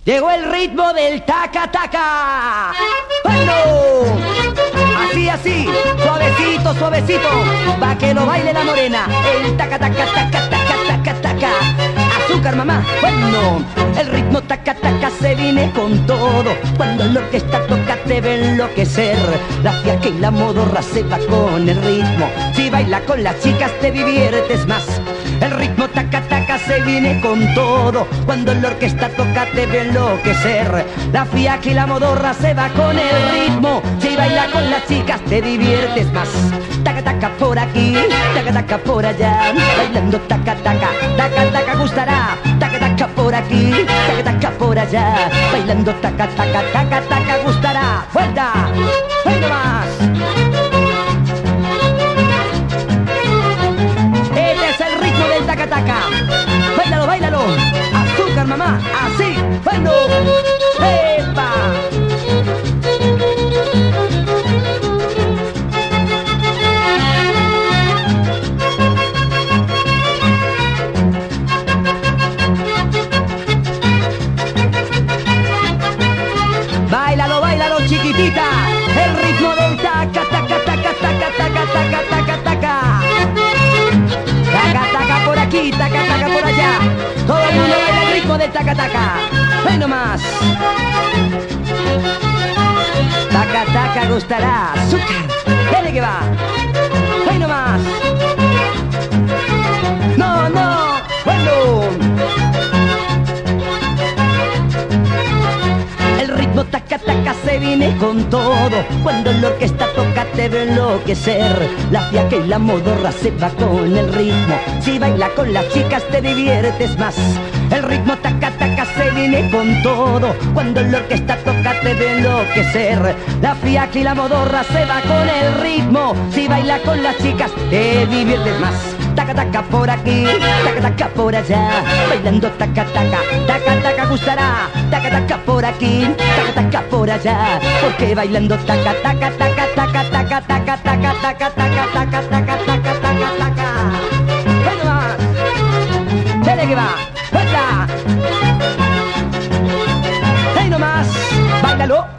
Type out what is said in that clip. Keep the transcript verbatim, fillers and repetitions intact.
Llegó el ritmo del taca taca. ¡Bueno! Así, así, suavecito, suavecito, pa' que lo baile la morena. El taca taca taca taca taca taca. Azúcar, mamá. Bueno, el ritmo taca taca se viene con todo. Cuando la orquesta toca te ve enloquecer. La fiaca y la modorra se va con el ritmo. Si baila con las chicas te diviertes más. El ritmo taca taca se viene con todo. Cuando la orquesta toca te ve enloquecer. La fiaca y la modorra se va con el ritmo. Si baila con las chicas te diviertes más. Taca taca por aquí, taca taca por allá. Bailando taca taca, taca taca gustará. Taca taca por aquí, taca taca por allá. Bailando taca taca, taca taca gustará. ¡Vuelta! ¡Vuelta más! Del taca taca, bailalo, bailalo, azúcar mamá, así, bueno, ¡epa! Bailalo, bailalo chiquitita, el ritmo del taca taca taca taca taca taca taca taca. Taca, taca por aquí, taca, taca por allá. Todo el mundo baila el ritmo del taca, taca. ¡Ven nomás! Taca, taca gustará. ¡Azúcar! ¡Dale que va! ¡Ven nomás! ¡No, no! ¡Bueno! El ritmo taca taca se viene con todo. Cuando la orquesta toca te ve enloquecer. La fiaca y la modorra se va con el ritmo. Si baila con las chicas te diviertes más. El ritmo taca taca se viene con todo. Cuando la orquesta toca te ve enloquecer. La fiaca y la modorra se va con el ritmo. Si baila con las chicas te diviertes más. Taca taca por aquí, taca taca por allá. Bailando taca taca, taca taca gustará. Taca taca por aquí, taca taca por allá. Porque bailando taca taca taca taca taca taca taca taca taca taca taca taca taca taca. ¡Ven nomás! ¡Dale que va! ¡Vuelta! ¡Ven nomás! ¡Báilalo!